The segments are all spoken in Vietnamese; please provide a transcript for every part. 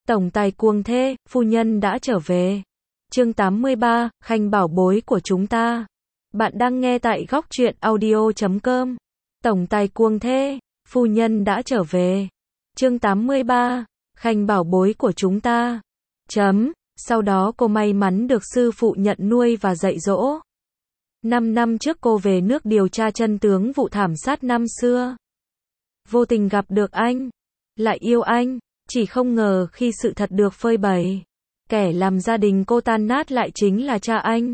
Tổng tài cuồng thê, phu nhân đã trở về. Chương 83, Khanh bảo bối của chúng ta. Bạn đang nghe tại góc truyện audio.com. Tổng tài cuồng thê, phu nhân đã trở về. Chương 83, Khanh bảo bối của chúng ta. Sau đó cô may mắn được sư phụ nhận nuôi và dạy dỗ. 5 năm trước cô về nước điều tra chân tướng vụ thảm sát năm xưa. Vô tình gặp được anh, lại yêu anh, chỉ không ngờ khi sự thật được phơi bày, kẻ làm gia đình cô tan nát lại chính là cha anh.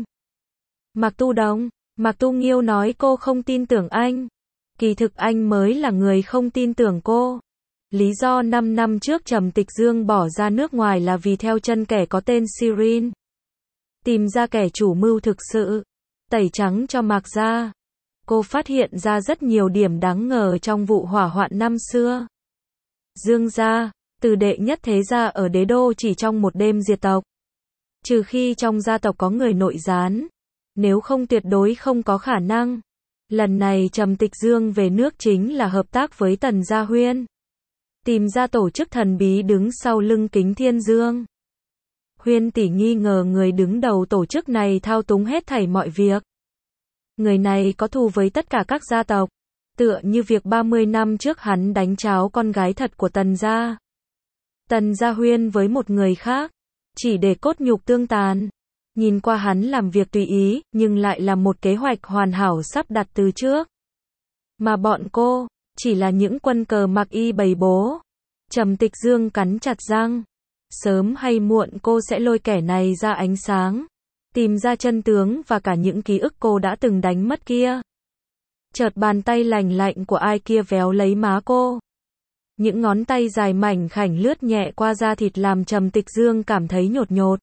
Mạc Tu Đồng, Mạc Tu Nghiêu nói cô không tin tưởng anh. Kỳ thực anh mới là người không tin tưởng cô. Lý do 5 năm trước Trầm Tịch Dương bỏ ra nước ngoài là vì theo chân kẻ có tên Sirin. Tìm ra kẻ chủ mưu thực sự, tẩy trắng cho Mạc gia. Cô phát hiện ra rất nhiều điểm đáng ngờ trong vụ hỏa hoạn năm xưa. Dương gia, từ đệ nhất thế gia ở đế đô chỉ trong một đêm diệt tộc. Trừ khi trong gia tộc có người nội gián, nếu không tuyệt đối không có khả năng. Lần này Trầm Tịch Dương về nước chính là hợp tác với Tần Gia Huyên, tìm ra tổ chức thần bí đứng sau lưng Kính Thiên Dương. Huyên tỷ nghi ngờ người đứng đầu tổ chức này thao túng hết thảy mọi việc. Người này có thù với tất cả các gia tộc, tựa như việc 30 năm trước hắn đánh tráo con gái thật của Tần Gia. Tần Gia Huyên với một người khác, chỉ để cốt nhục tương tàn. Nhìn qua hắn làm việc tùy ý, nhưng lại là một kế hoạch hoàn hảo sắp đặt từ trước. Mà bọn cô, chỉ là những quân cờ mặc y bày bố. Trầm Tịch Dương cắn chặt răng. Sớm hay muộn cô sẽ lôi kẻ này ra ánh sáng. Tìm ra chân tướng và cả những ký ức cô đã từng đánh mất kia. Chợt bàn tay lành lạnh của ai kia véo lấy má cô. Những ngón tay dài mảnh khảnh lướt nhẹ qua da thịt làm Trầm Tịch Dương cảm thấy nhột nhột.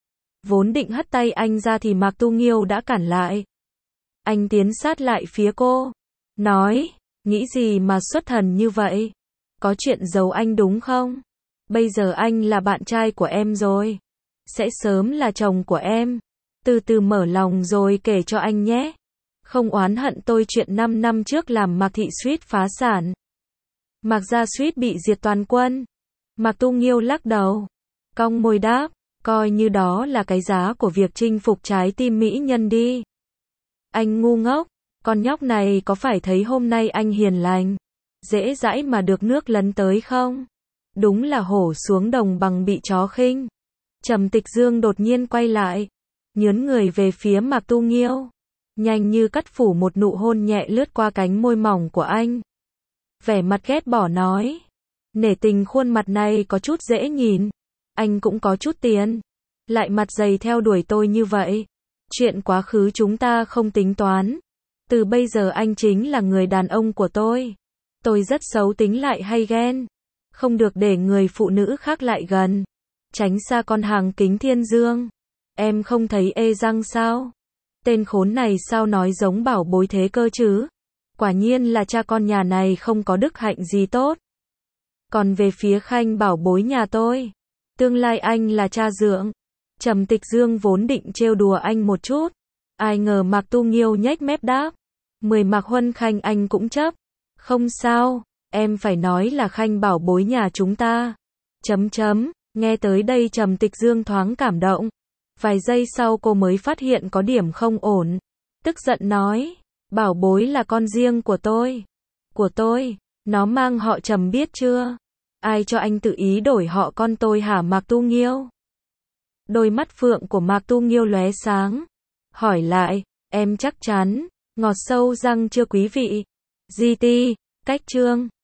Vốn định hất tay anh ra thì Mạc Tu Nghiêu đã cản lại. Anh tiến sát lại phía cô, nói, nghĩ gì mà xuất thần như vậy? Có chuyện giấu anh đúng không? Bây giờ anh là bạn trai của em rồi. Sẽ sớm là chồng của em. Từ từ mở lòng rồi kể cho anh nhé. Không oán hận tôi chuyện 5 năm trước làm Mạc Thị suýt phá sản. Mạc gia suýt bị diệt toàn quân. Mạc Tu Nghiêu lắc đầu, cong môi đáp, coi như đó là cái giá của việc chinh phục trái tim mỹ nhân đi. Anh ngu ngốc, con nhóc này có phải thấy hôm nay anh hiền lành, dễ dãi mà được nước lấn tới không? Đúng là hổ xuống đồng bằng bị chó khinh. Trầm Tịch Dương đột nhiên quay lại, nhớn người về phía Mạc Tu Nghiêu, nhanh như cắt phủ một nụ hôn nhẹ lướt qua cánh môi mỏng của anh. Vẻ mặt ghét bỏ nói, nể tình khuôn mặt này có chút dễ nhìn, anh cũng có chút tiền, lại mặt dày theo đuổi tôi như vậy. Chuyện quá khứ chúng ta không tính toán, từ bây giờ anh chính là người đàn ông của tôi. Tôi rất xấu tính lại hay ghen, không được để người phụ nữ khác lại gần, tránh xa con hàng Kính Thiên Dương. Em không thấy ê răng sao? Tên khốn này sao nói giống bảo bối thế cơ chứ? Quả nhiên là cha con nhà này không có đức hạnh gì tốt. Còn về phía Khanh bảo bối nhà tôi, tương lai anh là cha dượng. Trầm Tịch Dương vốn định trêu đùa anh một chút, ai ngờ Mạc Tu Nghiêu nhếch mép đáp, 10 Mạc Huân Khanh anh cũng chấp. Không sao, em phải nói là Khanh bảo bối nhà chúng ta. Nghe tới đây Trầm Tịch Dương thoáng cảm động. Vài giây sau cô mới phát hiện có điểm không ổn. Tức giận nói, bảo bối là con riêng của tôi. Của tôi, nó mang họ Trầm biết chưa? Ai cho anh tự ý đổi họ con tôi hả Mạc Tu Nghiêu? Đôi mắt phượng của Mạc Tu Nghiêu lóe sáng. Hỏi lại, em chắc chắn, ngọt sâu răng chưa quý vị? GT, cách chương.